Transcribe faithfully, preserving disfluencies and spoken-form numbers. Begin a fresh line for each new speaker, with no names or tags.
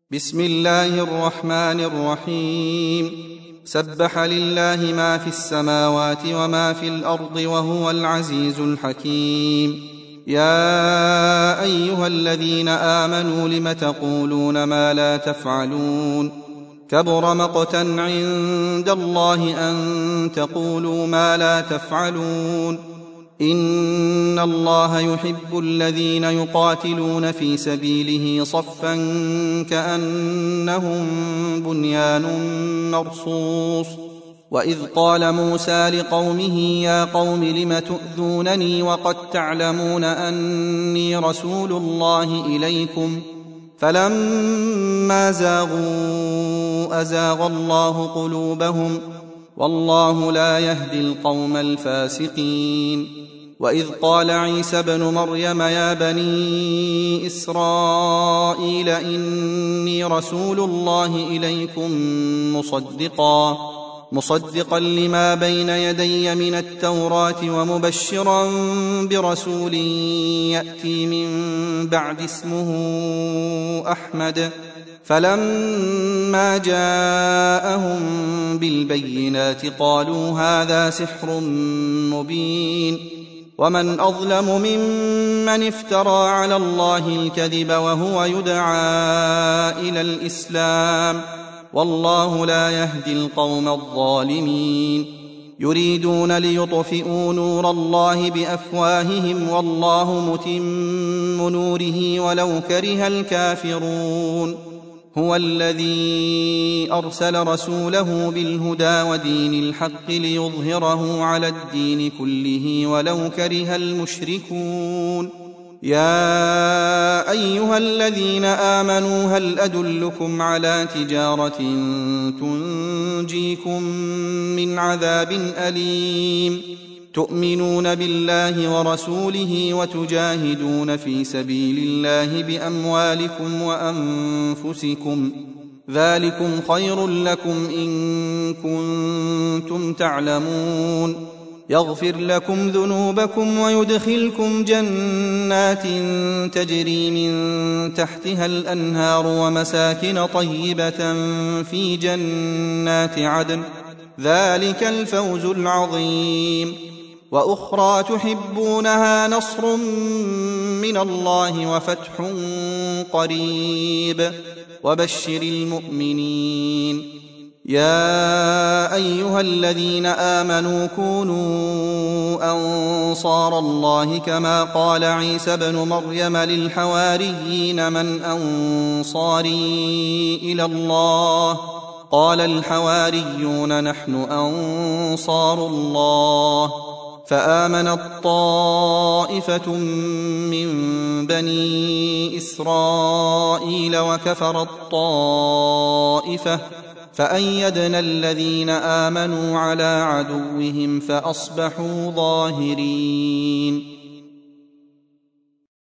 بسم الله الرحمن الرحيم. سبح لله ما في السماوات وما في الأرض وهو العزيز الحكيم. يا أيها الذين آمنوا لم تقولون ما لا تفعلون؟ كبر مقتا عند الله أن تقولوا ما لا تفعلون. إن الله يحب الذين يقاتلون في سبيله صفا كأنهم بنيان مرصوص. وإذ قال موسى لقومه يا قوم لم تؤذونني وقد تعلمون أني رسول الله إليكم فلما زاغوا أزاغ الله قلوبهم والله لا يهدي القوم الفاسقين. وإذ قال عيسى ابن مريم يا بني إسرائيل إني رسول الله إليكم مصدقا مصدقا لما بين يدي من التوراة ومبشرا برسول يأتي من بعد اسمه أحمد. فلما جاءهم بالبينات قالوا هذا سحر مبين. ومن أظلم ممن افترى على الله الكذب وهو يدعى إلى الإسلام والله لا يهدي القوم الظالمين. يريدون ليطفئوا نور الله بأفواههم والله متم نوره ولو كره الكافرون. هو الذي أرسل رسوله بالهدى ودين الحق ليظهره على الدين كله ولو كره المشركون. يا أيها الذين آمنوا هل أدلكم على تجارة تنجيكم من عذاب أليم تؤمنون بالله ورسوله وتجاهدون في سبيل الله بأموالكم وأنفسكم ذلكم خير لكم إن كنتم تعلمون. يغفر لكم ذنوبكم ويدخلكم جنات تجري من تحتها الأنهار ومساكن طيبة في جنات عدن ذلك الفوز العظيم. وأخرى تحبونها نصر من الله وفتح قريب وبشر المؤمنين. يا أيها الذين آمنوا كونوا أنصار الله كما قال عيسى ابن مريم للحواريين من أنصاري إلى الله قال الحواريون نحن أنصار الله. فآمنت طائفة من بني إسرائيل وكفرت طائفة فأيدنا الذين آمنوا على عدوهم فأصبحوا ظاهرين.